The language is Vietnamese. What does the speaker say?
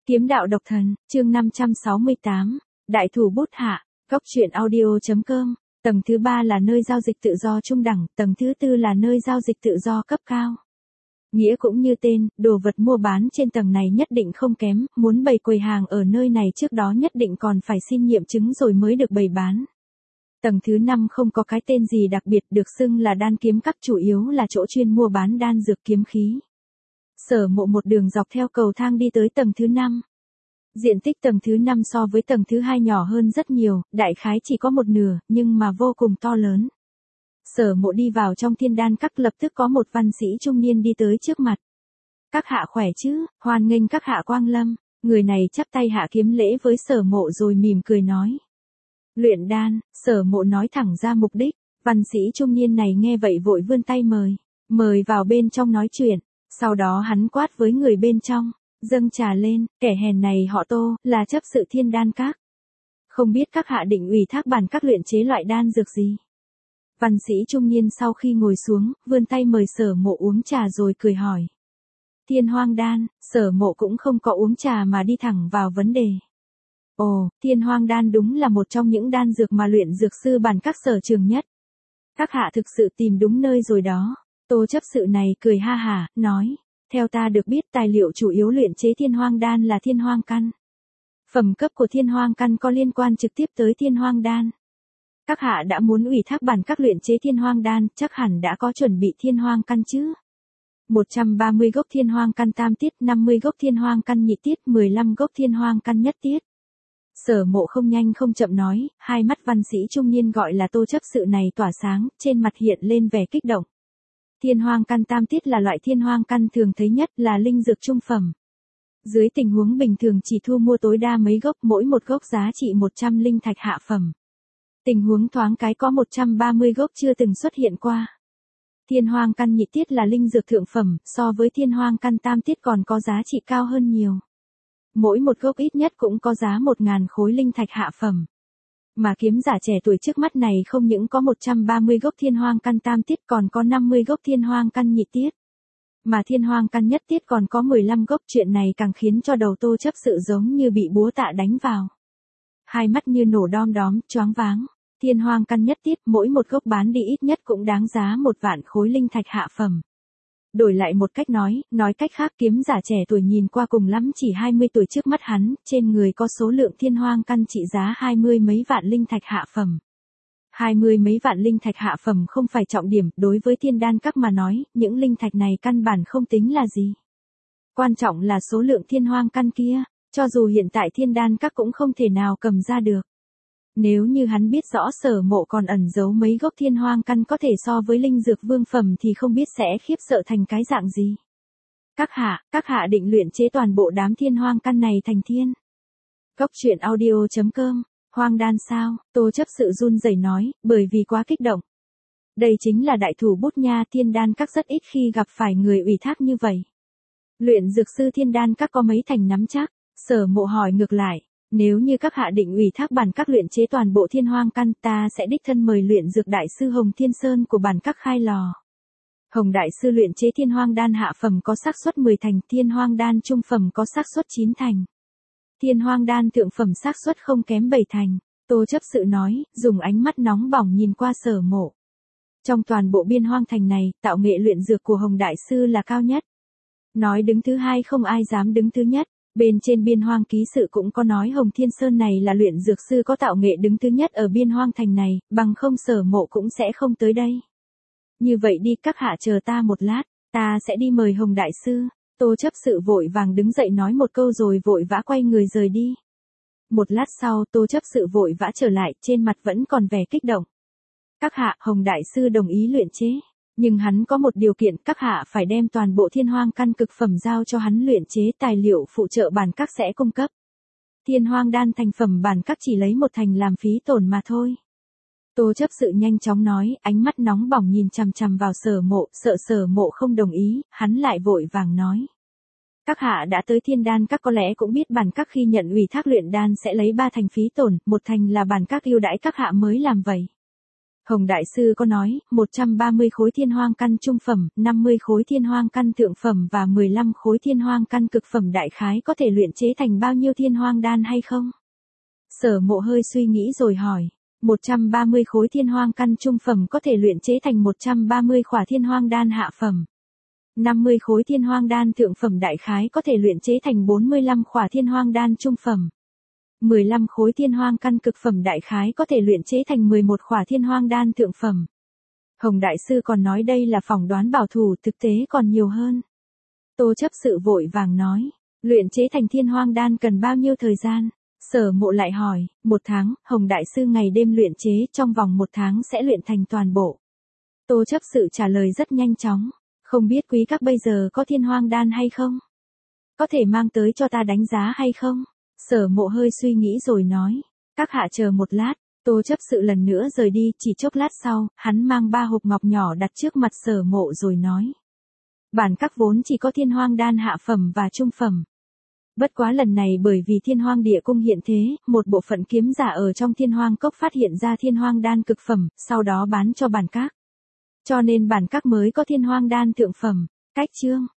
Kiếm đạo độc thần, chương 568, Đại thủ bút hạ, góc truyện audio.com, tầng thứ 3 là nơi giao dịch tự do trung đẳng, tầng thứ 4 là nơi giao dịch tự do cấp cao. Nghĩa cũng như tên, đồ vật mua bán trên tầng này nhất định không kém, muốn bày quầy hàng ở nơi này trước đó nhất định còn phải xin nghiệm chứng rồi mới được bày bán. Tầng thứ 5 không có cái tên gì đặc biệt, được xưng là đan kiếm các, chủ yếu là chỗ chuyên mua bán đan dược kiếm khí. Sở Mộ một đường dọc theo cầu thang đi tới tầng thứ 5. Diện tích tầng thứ 5 so với tầng thứ 2 nhỏ hơn rất nhiều, đại khái chỉ có một nửa, nhưng mà vô cùng to lớn. Sở Mộ đi vào trong thiên đan các, lập tức có một văn sĩ trung niên đi tới trước mặt. Các hạ khỏe chứ, hoan nghênh các hạ quang lâm. Người này chắp tay hạ kiếm lễ với Sở Mộ rồi mỉm cười nói. Luyện đan. Sở Mộ nói thẳng ra mục đích. Văn sĩ trung niên này nghe vậy vội vươn tay mời vào bên trong nói chuyện. Sau đó hắn quát với người bên trong, dâng trà lên, kẻ hèn này họ Tô, là chấp sự thiên đan các. Không biết các hạ định ủy thác bản các luyện chế loại đan dược gì. Văn sĩ trung niên sau khi ngồi xuống, vươn tay mời Sở Mộ uống trà rồi cười hỏi. Thiên hoang đan. Sở Mộ cũng không có uống trà mà đi thẳng vào vấn đề. Ồ, thiên hoang đan đúng là một trong những đan dược mà luyện dược sư bản các sở trường nhất. Các hạ thực sự tìm đúng nơi rồi đó. Tô chấp sự này cười ha hả, nói. Theo ta được biết tài liệu chủ yếu luyện chế thiên hoang đan là thiên hoang căn. Phẩm cấp của thiên hoang căn có liên quan trực tiếp tới thiên hoang đan. Các hạ đã muốn ủy thác bản các luyện chế thiên hoang đan, chắc hẳn đã có chuẩn bị thiên hoang căn chứ. 130 gốc thiên hoang căn tam tiết, 50 gốc thiên hoang căn nhị tiết, 15 gốc thiên hoang căn nhất tiết. Sở Mộ không nhanh không chậm nói, hai mắt văn sĩ trung niên gọi là Tô chấp sự này tỏa sáng, trên mặt hiện lên vẻ kích động. Thiên hoang căn tam tiết là loại thiên hoang căn thường thấy nhất, là linh dược trung phẩm. Dưới tình huống bình thường chỉ thu mua tối đa mấy gốc, mỗi một gốc giá trị 100 linh thạch hạ phẩm. Tình huống thoáng cái có 130 gốc chưa từng xuất hiện qua. Thiên hoang căn nhị tiết là linh dược thượng phẩm, so với thiên hoang căn tam tiết còn có giá trị cao hơn nhiều. Mỗi một gốc ít nhất cũng có giá 1.000 khối linh thạch hạ phẩm. Mà kiếm giả trẻ tuổi trước mắt này không những có 130 gốc thiên hoang căn tam tiết, còn có 50 gốc thiên hoang căn nhị tiết. Mà thiên hoang căn nhất tiết còn có 15 gốc, chuyện này càng khiến cho đầu Tô chấp sự giống như bị búa tạ đánh vào. Hai mắt như nổ đom đóm, choáng váng. Thiên hoang căn nhất tiết, mỗi một gốc bán đi ít nhất cũng đáng giá 1.000 khối linh thạch hạ phẩm. Đổi lại một cách nói cách khác, kiếm giả trẻ tuổi nhìn qua cùng lắm chỉ 20 tuổi trước mắt hắn, trên người có số lượng thiên hoang căn trị giá 20 mấy vạn linh thạch hạ phẩm. 20 mấy vạn linh thạch hạ phẩm không phải trọng điểm, đối với thiên đan các mà nói, những linh thạch này căn bản không tính là gì. Quan trọng là số lượng thiên hoang căn kia, cho dù hiện tại thiên đan các cũng không thể nào cầm ra được. Nếu như hắn biết rõ Sở Mộ còn ẩn giấu mấy gốc thiên hoang căn có thể so với linh dược vương phẩm thì không biết sẽ khiếp sợ thành cái dạng gì. Các hạ định luyện chế toàn bộ đám thiên hoang căn này thành thiên. Góc truyện audio.com, hoang đan sao? Tô chấp sự run rẩy nói, bởi vì quá kích động. Đây chính là đại thủ bút nha, thiên đan các rất ít khi gặp phải người ủy thác như vậy. Luyện dược sư thiên đan các có mấy thành nắm chắc? Sở Mộ hỏi ngược lại. Nếu như các hạ định ủy thác bản các luyện chế toàn bộ thiên hoang căn, ta sẽ đích thân mời luyện dược đại sư Hồng Thiên Sơn của bản các khai lò. Hồng đại sư luyện chế thiên hoang đan hạ phẩm có xác suất 10 thành, thiên hoang đan trung phẩm có xác suất 9 thành. Thiên hoang đan thượng phẩm xác suất không kém 7 thành. Tô chấp sự nói, dùng ánh mắt nóng bỏng nhìn qua Sở Mộ. Trong toàn bộ biên hoang thành này, tạo nghệ luyện dược của Hồng đại sư là cao nhất. Nói đứng thứ hai không ai dám đứng thứ nhất. Bên trên biên hoang ký sự cũng có nói Hồng Thiên Sơn này là luyện dược sư có tạo nghệ đứng thứ nhất ở biên hoang thành này, bằng không Sở Mộ cũng sẽ không tới đây. Như vậy đi, các hạ chờ ta một lát, ta sẽ đi mời Hồng đại sư. Tô chấp sự vội vàng đứng dậy nói một câu rồi vội vã quay người rời đi. Một lát sau, Tô chấp sự vội vã trở lại, trên mặt vẫn còn vẻ kích động. Các hạ, Hồng đại sư đồng ý luyện chế. Nhưng hắn có một điều kiện, các hạ phải đem toàn bộ thiên hoang căn cực phẩm giao cho hắn luyện chế, tài liệu phụ trợ bản các sẽ cung cấp. Thiên hoang đan thành phẩm bản các chỉ lấy một thành làm phí tổn mà thôi. Tô chấp sự nhanh chóng nói, ánh mắt nóng bỏng nhìn chằm chằm vào Sở Mộ, sợ Sở Mộ không đồng ý, hắn lại vội vàng nói. Các hạ đã tới thiên đan các có lẽ cũng biết bản các khi nhận ủy thác luyện đan sẽ lấy 3 thành phí tổn, 1 thành là bản các ưu đãi các hạ mới làm vậy. Hồng Đại Sư có nói, 130 khối thiên hoang căn trung phẩm, 50 khối thiên hoang căn thượng phẩm và 15 khối thiên hoang căn cực phẩm đại khái có thể luyện chế thành bao nhiêu thiên hoang đan hay không? Sở Mộ hơi suy nghĩ rồi hỏi, 130 khối thiên hoang căn trung phẩm có thể luyện chế thành 130 khỏa thiên hoang đan hạ phẩm. 50 khối thiên hoang đan thượng phẩm đại khái có thể luyện chế thành 45 khỏa thiên hoang đan trung phẩm. 15 khối thiên hoang căn cực phẩm đại khái có thể luyện chế thành 11 khỏa thiên hoang đan thượng phẩm. Hồng Đại Sư còn nói đây là phỏng đoán bảo thủ, thực tế còn nhiều hơn. Tô chấp sự vội vàng nói, luyện chế thành thiên hoang đan cần bao nhiêu thời gian? Sở Mộ lại hỏi, 1 tháng, Hồng Đại Sư ngày đêm luyện chế, trong vòng 1 tháng sẽ luyện thành toàn bộ. Tô chấp sự trả lời rất nhanh chóng, không biết quý các bây giờ có thiên hoang đan hay không? Có thể mang tới cho ta đánh giá hay không? Sở Mộ hơi suy nghĩ rồi nói, các hạ chờ một lát. Tô chấp sự lần nữa rời đi, chỉ chốc lát sau, hắn mang 3 hộp ngọc nhỏ đặt trước mặt Sở Mộ rồi nói. Bản các vốn chỉ có thiên hoang đan hạ phẩm và trung phẩm. Bất quá lần này bởi vì thiên hoang địa cung hiện thế, một bộ phận kiếm giả ở trong thiên hoang cốc phát hiện ra thiên hoang đan cực phẩm, sau đó bán cho bản các. Cho nên bản các mới có thiên hoang đan thượng phẩm. Cách chương